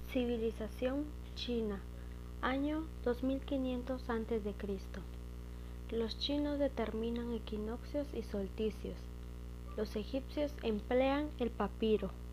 Civilización china, año 2500 a.C. Los chinos determinan equinoccios y solsticios. Los egipcios emplean el papiro.